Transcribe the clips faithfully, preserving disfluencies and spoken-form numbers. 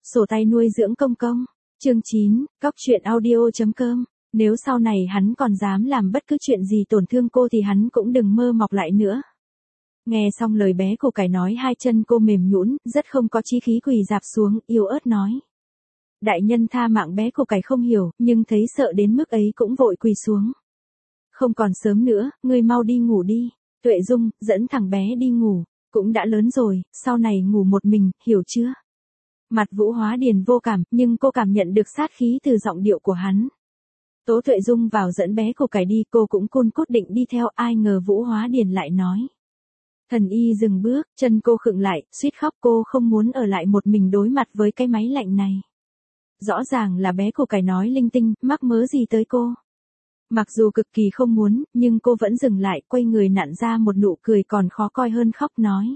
Sổ tay nuôi dưỡng công công. Chương chín, cóc truyện audio chấm com. Nếu sau này hắn còn dám làm bất cứ chuyện gì tổn thương cô thì hắn cũng đừng mơ mọc lại nữa. Nghe xong lời bé củ cải nói, hai chân cô mềm nhũn, rất không có chí khí quỳ rạp xuống, yếu ớt nói. Đại nhân tha mạng. Bé củ cải không hiểu, nhưng thấy sợ đến mức ấy cũng vội quỳ xuống. Không còn sớm nữa, ngươi mau đi ngủ đi. Tuệ Dung, dẫn thằng bé đi ngủ, cũng đã lớn rồi, sau này ngủ một mình, hiểu chưa? Mặt Vũ Hóa Điền vô cảm, nhưng cô cảm nhận được sát khí từ giọng điệu của hắn. Tố Tuệ Dung vào dẫn bé củ cải đi, cô cũng cun cút định đi theo, ai ngờ Vũ Hóa Điền lại nói. Thần y dừng bước, chân cô khựng lại, suýt khóc, cô không muốn ở lại một mình đối mặt với cái máy lạnh này. Rõ ràng là bé củ cải nói linh tinh, mắc mớ gì tới cô. Mặc dù cực kỳ không muốn, nhưng cô vẫn dừng lại, quay người nặn ra một nụ cười còn khó coi hơn khóc, nói.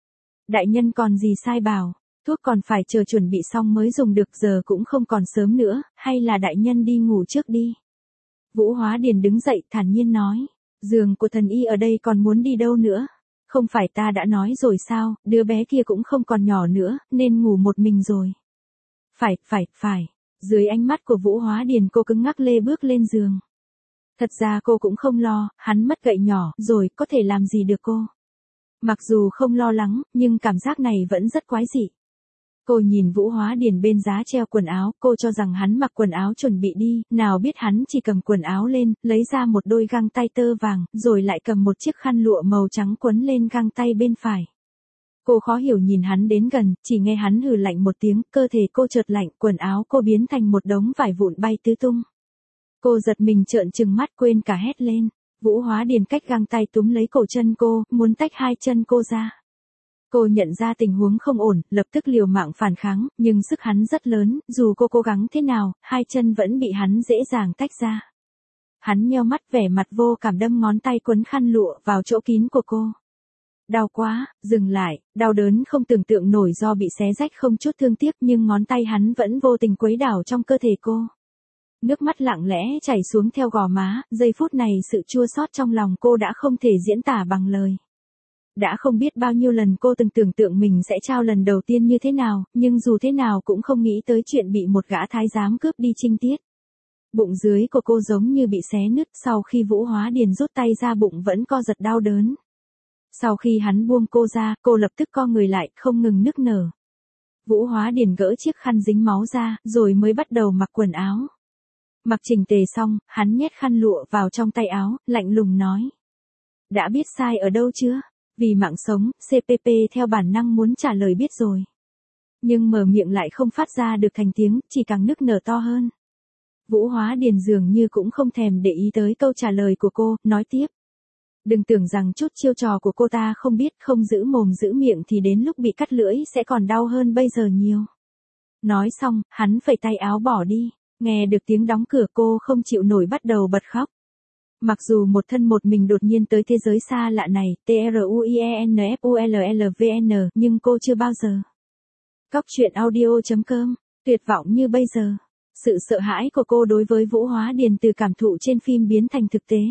Đại nhân còn gì sai bảo, thuốc còn phải chờ chuẩn bị xong mới dùng được, giờ cũng không còn sớm nữa, hay là đại nhân đi ngủ trước đi. Vũ Hóa Điền đứng dậy, thản nhiên nói. Giường của thần y ở đây, còn muốn đi đâu nữa? Không phải ta đã nói rồi sao, đứa bé kia cũng không còn nhỏ nữa, nên ngủ một mình rồi. Phải, phải, phải. Dưới ánh mắt của Vũ Hóa Điền, cô cứng ngắc lê bước lên giường. Thật ra cô cũng không lo, hắn mất gậy nhỏ rồi, có thể làm gì được cô. Mặc dù không lo lắng, nhưng cảm giác này vẫn rất quái dị. Cô nhìn Vũ Hóa Điền bên giá treo quần áo, cô cho rằng hắn mặc quần áo chuẩn bị đi, nào biết hắn chỉ cầm quần áo lên, lấy ra một đôi găng tay tơ vàng, rồi lại cầm một chiếc khăn lụa màu trắng quấn lên găng tay bên phải. Cô khó hiểu nhìn hắn đến gần, chỉ nghe hắn hừ lạnh một tiếng, cơ thể cô chợt lạnh, quần áo cô biến thành một đống vải vụn bay tứ tung. Cô giật mình trợn trừng mắt, quên cả hét lên. Vũ Hóa Điền cách găng tay túm lấy cổ chân cô, muốn tách hai chân cô ra. Cô nhận ra tình huống không ổn, lập tức liều mạng phản kháng, nhưng sức hắn rất lớn, dù cô cố gắng thế nào, hai chân vẫn bị hắn dễ dàng tách ra. Hắn nheo mắt, vẻ mặt vô cảm, đâm ngón tay quấn khăn lụa vào chỗ kín của cô. Đau quá, dừng lại, đau đớn không tưởng tượng nổi do bị xé rách không chút thương tiếc, nhưng ngón tay hắn vẫn vô tình quấy đảo trong cơ thể cô. Nước mắt lặng lẽ chảy xuống theo gò má, giây phút này sự chua xót trong lòng cô đã không thể diễn tả bằng lời. Đã không biết bao nhiêu lần cô từng tưởng tượng mình sẽ trao lần đầu tiên như thế nào, nhưng dù thế nào cũng không nghĩ tới chuyện bị một gã thái giám cướp đi trinh tiết. Bụng dưới của cô giống như bị xé nứt, sau khi Vũ Hóa Điền rút tay ra bụng vẫn co giật đau đớn. Sau khi hắn buông cô ra, cô lập tức co người lại, không ngừng nức nở. Vũ Hóa Điền gỡ chiếc khăn dính máu ra, rồi mới bắt đầu mặc quần áo. Mặc chỉnh tề xong, hắn nhét khăn lụa vào trong tay áo, lạnh lùng nói. Đã biết sai ở đâu chưa? Vì mạng sống, xê pê pê theo bản năng muốn trả lời biết rồi. Nhưng mở miệng lại không phát ra được thành tiếng, chỉ càng nức nở to hơn. Vũ Hóa Điền dường như cũng không thèm để ý tới câu trả lời của cô, nói tiếp. Đừng tưởng rằng chút chiêu trò của cô ta không biết, không giữ mồm giữ miệng thì đến lúc bị cắt lưỡi sẽ còn đau hơn bây giờ nhiều. Nói xong, hắn phẩy tay áo bỏ đi. Nghe được tiếng đóng cửa, cô không chịu nổi bắt đầu bật khóc. Mặc dù một thân một mình đột nhiên tới thế giới xa lạ này, T R U I E N F U L L V N, nhưng cô chưa bao giờ. Cóc truyện audio chấm com, tuyệt vọng như bây giờ. Sự sợ hãi của cô đối với Vũ Hóa Điền từ cảm thụ trên phim biến thành thực tế.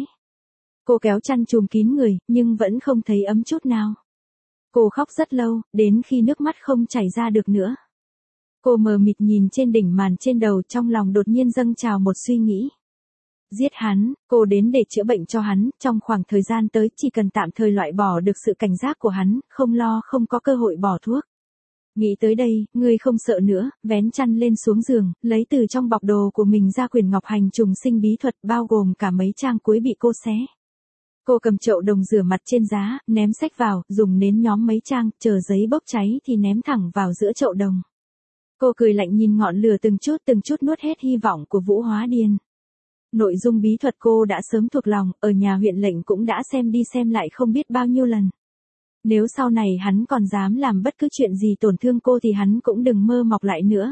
Cô kéo chăn trùm kín người, nhưng vẫn không thấy ấm chút nào. Cô khóc rất lâu, đến khi nước mắt không chảy ra được nữa. Cô mờ mịt nhìn trên đỉnh màn trên đầu, trong lòng đột nhiên dâng trào một suy nghĩ. Giết hắn, cô đến để chữa bệnh cho hắn, trong khoảng thời gian tới chỉ cần tạm thời loại bỏ được sự cảnh giác của hắn, không lo không có cơ hội bỏ thuốc. Nghĩ tới đây, người không sợ nữa, vén chăn lên xuống giường, lấy từ trong bọc đồ của mình ra quyển ngọc hành trùng sinh bí thuật, bao gồm cả mấy trang cuối bị cô xé. Cô cầm chậu đồng rửa mặt trên giá, ném sách vào, dùng nến nhóm mấy trang, chờ giấy bốc cháy thì ném thẳng vào giữa chậu đồng. Cô cười lạnh nhìn ngọn lửa từng chút từng chút nuốt hết hy vọng của Vũ Hóa Điền. Nội dung bí thuật cô đã sớm thuộc lòng, ở nhà huyện lệnh cũng đã xem đi xem lại không biết bao nhiêu lần. Nếu sau này hắn còn dám làm bất cứ chuyện gì tổn thương cô thì hắn cũng đừng mơ mọc lại nữa.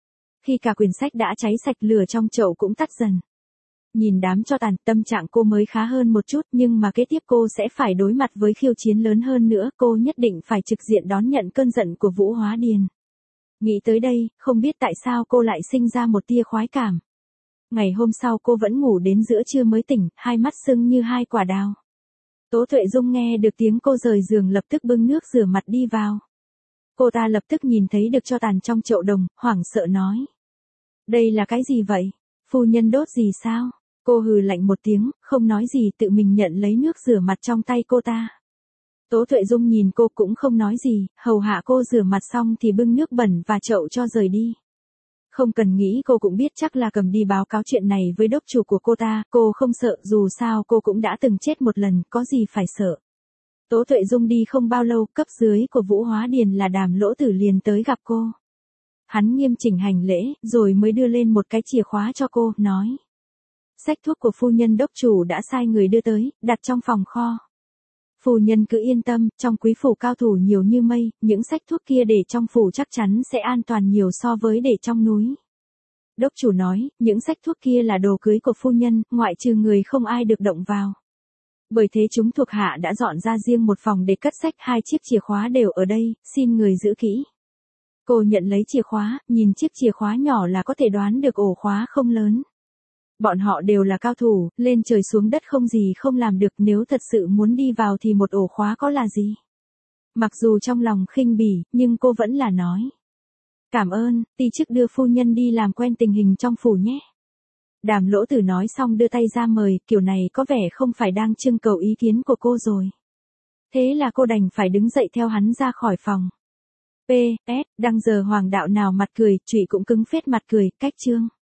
Khi cả quyển sách đã cháy sạch, lửa trong chậu cũng tắt dần. Nhìn đám tro tàn, tâm trạng cô mới khá hơn một chút, nhưng mà kế tiếp cô sẽ phải đối mặt với khiêu chiến lớn hơn nữa, cô nhất định phải trực diện đón nhận cơn giận của Vũ Hóa Điền. Nghĩ tới đây, không biết tại sao cô lại sinh ra một tia khoái cảm. Ngày hôm sau cô vẫn ngủ đến giữa trưa mới tỉnh, hai mắt sưng như hai quả đào. Tố Tuệ Dung nghe được tiếng cô rời giường lập tức bưng nước rửa mặt đi vào. Cô ta lập tức nhìn thấy được tro tàn trong chậu đồng, hoảng sợ nói. Đây là cái gì vậy? Phu nhân đốt gì sao? Cô hừ lạnh một tiếng, không nói gì tự mình nhận lấy nước rửa mặt trong tay cô ta. Tố Tuệ Dung nhìn cô cũng không nói gì, hầu hạ cô rửa mặt xong thì bưng nước bẩn và chậu cho rời đi. Không cần nghĩ cô cũng biết chắc là cầm đi báo cáo chuyện này với đốc chủ của cô ta, cô không sợ dù sao cô cũng đã từng chết một lần, có gì phải sợ. Tố Tuệ Dung đi không bao lâu, cấp dưới của Vũ Hóa Điền là Đàm Lỗ Tử liền tới gặp cô. Hắn nghiêm chỉnh hành lễ, rồi mới đưa lên một cái chìa khóa cho cô, nói. Sách thuốc của phu nhân đốc chủ đã sai người đưa tới, đặt trong phòng kho. Phu nhân cứ yên tâm, trong quý phủ cao thủ nhiều như mây, những sách thuốc kia để trong phủ chắc chắn sẽ an toàn nhiều so với để trong núi. Đốc chủ nói, những sách thuốc kia là đồ cưới của phu nhân, ngoại trừ người không ai được động vào. Bởi thế chúng thuộc hạ đã dọn ra riêng một phòng để cất sách, hai chiếc chìa khóa đều ở đây, xin người giữ kỹ. Cô nhận lấy chìa khóa, nhìn chiếc chìa khóa nhỏ là có thể đoán được ổ khóa không lớn. Bọn họ đều là cao thủ, lên trời xuống đất không gì không làm được, nếu thật sự muốn đi vào thì một ổ khóa có là gì. Mặc dù trong lòng khinh bỉ, nhưng cô vẫn là nói. Cảm ơn, ti chức đưa phu nhân đi làm quen tình hình trong phủ nhé. Đàm Lỗ Tử nói xong đưa tay ra mời, kiểu này có vẻ không phải đang trưng cầu ý kiến của cô rồi. Thế là cô đành phải đứng dậy theo hắn ra khỏi phòng. pê ét, đăng giờ hoàng đạo nào mặt cười, trụy cũng cứng phết mặt cười, cách chương.